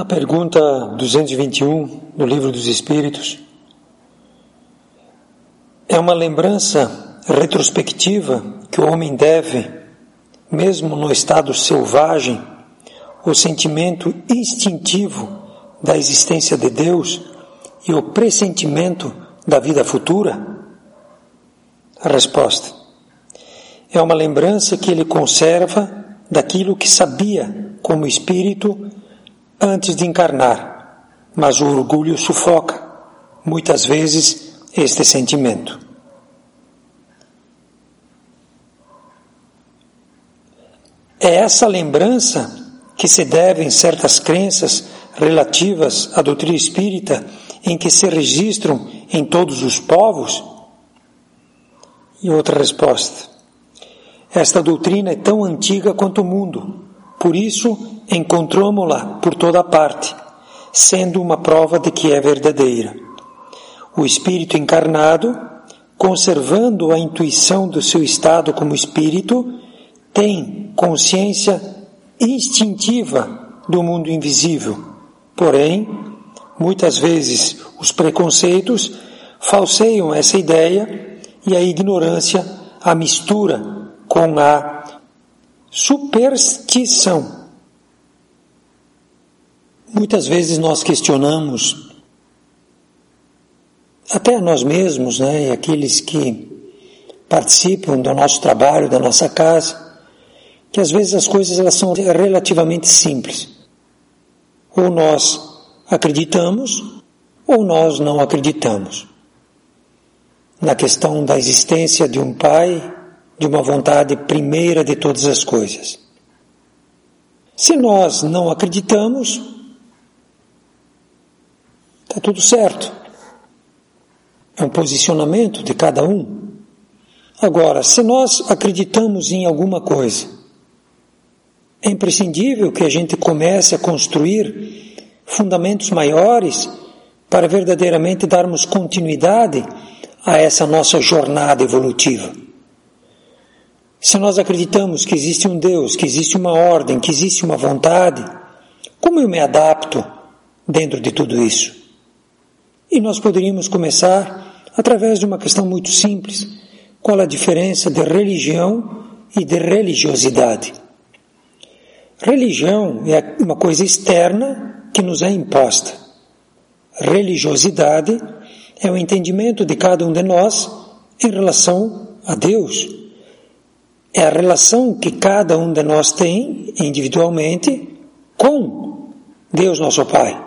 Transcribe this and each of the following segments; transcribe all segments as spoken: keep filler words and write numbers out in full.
Na pergunta duzentos e vinte e um do Livro dos Espíritos, é uma lembrança retrospectiva que o homem deve, mesmo no estado selvagem, o sentimento instintivo da existência de Deus e o pressentimento da vida futura? A resposta é uma lembrança que ele conserva daquilo que sabia como espírito antes de encarnar, mas o orgulho sufoca, muitas vezes, este sentimento. É essa lembrança que se devem certas crenças relativas à doutrina espírita em que se registram em todos os povos? E outra resposta: esta doutrina é tão antiga quanto o mundo, por isso encontramo-la por toda parte, sendo uma prova de que é verdadeira. O espírito encarnado, conservando a intuição do seu estado como espírito, tem consciência instintiva do mundo invisível. Porém, muitas vezes os preconceitos falseiam essa ideia e a ignorância a mistura com a superstição. Muitas vezes nós questionamos até a nós mesmos, né, e aqueles que participam do nosso trabalho, da nossa casa, que às vezes as coisas elas são relativamente simples. Ou nós acreditamos, ou nós não acreditamos. Na questão da existência de um Pai, de uma vontade primeira de todas as coisas. Se nós não acreditamos, está tudo certo. É um posicionamento de cada um. Agora, se nós acreditamos em alguma coisa, é imprescindível que a gente comece a construir fundamentos maiores para verdadeiramente darmos continuidade a essa nossa jornada evolutiva. Se nós acreditamos que existe um Deus, que existe uma ordem, que existe uma vontade, como eu me adapto dentro de tudo isso? E nós poderíamos começar através de uma questão muito simples: qual a diferença de religião e de religiosidade? Religião é uma coisa externa que nos é imposta. Religiosidade é o entendimento de cada um de nós em relação a Deus. É a relação que cada um de nós tem individualmente com Deus nosso Pai.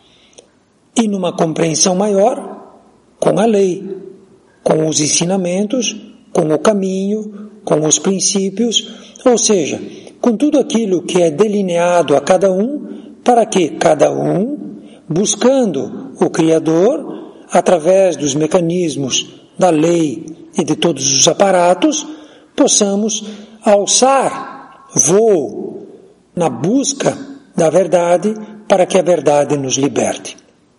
E numa compreensão maior, com a lei, com os ensinamentos, com o caminho, com os princípios, ou seja, com tudo aquilo que é delineado a cada um, para que cada um, buscando o Criador, através dos mecanismos da lei e de todos os aparatos, possamos alçar voo na busca da verdade para que a verdade nos liberte.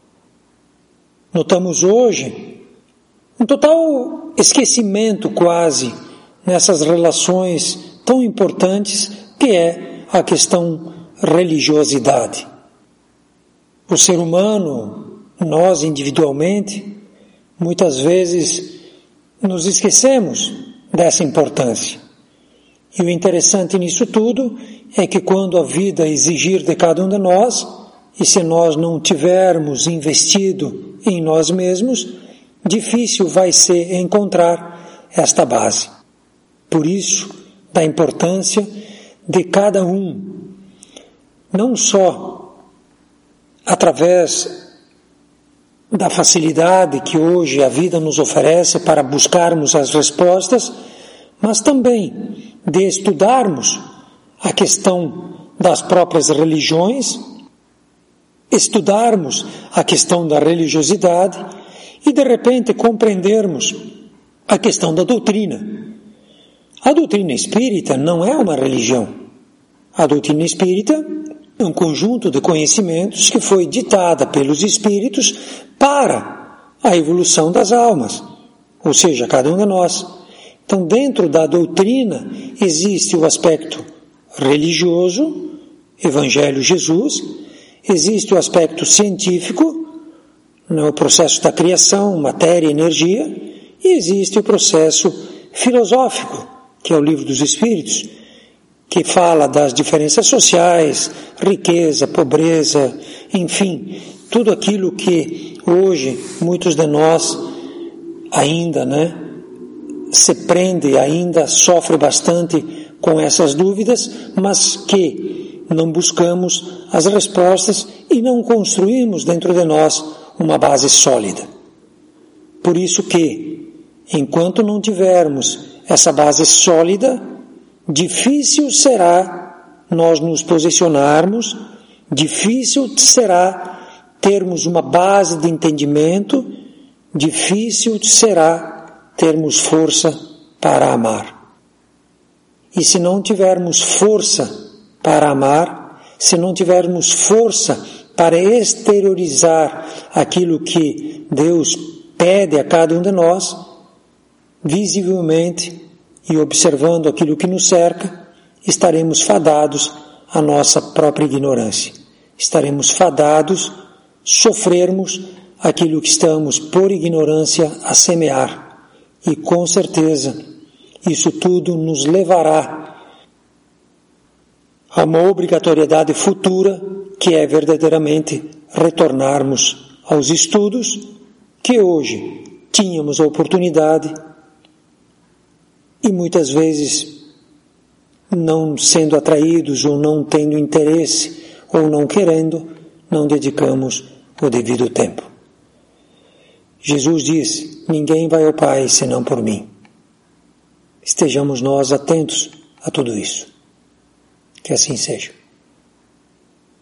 Notamos hoje um total esquecimento quase nessas relações tão importantes que é a questão religiosidade. O ser humano, nós individualmente, muitas vezes nos esquecemos dessa importância. E o interessante nisso tudo é que quando a vida exigir de cada um de nós, e se nós não tivermos investido em nós mesmos, difícil vai ser encontrar esta base. Por isso, da importância de cada um, não só através da facilidade que hoje a vida nos oferece para buscarmos as respostas, mas também de estudarmos a questão das próprias religiões, estudarmos a questão da religiosidade e, de repente, compreendermos a questão da doutrina. A doutrina espírita não é uma religião. A doutrina espírita é um conjunto de conhecimentos que foi ditada pelos espíritos para a evolução das almas, ou seja, cada um de nós. Então, dentro da doutrina existe o aspecto religioso, Evangelho Jesus, Existe o aspecto científico, né, o processo da criação, matéria, energia, e existe o processo filosófico, que é o Livro dos Espíritos, que fala das diferenças sociais, riqueza, pobreza, enfim, tudo aquilo que hoje muitos de nós ainda, né, se prende, ainda sofre bastante com essas dúvidas, mas que não buscamos as respostas e não construímos dentro de nós uma base sólida. Por isso que, enquanto não tivermos essa base sólida, difícil será nós nos posicionarmos, difícil será termos uma base de entendimento, difícil será termos força para amar. E se não tivermos força para amar, se não tivermos força para exteriorizar aquilo que Deus pede a cada um de nós, visivelmente e observando aquilo que nos cerca, estaremos fadados à nossa própria ignorância. Estaremos fadados a sofrermos aquilo que estamos, por ignorância, a semear. E com certeza, isso tudo nos levará a uma obrigatoriedade futura, que é verdadeiramente retornarmos aos estudos que hoje tínhamos a oportunidade e muitas vezes, não sendo atraídos ou não tendo interesse ou não querendo, não dedicamos o devido tempo. Jesus diz: ninguém vai ao Pai senão por mim. Estejamos nós atentos a tudo isso. Que assim seja.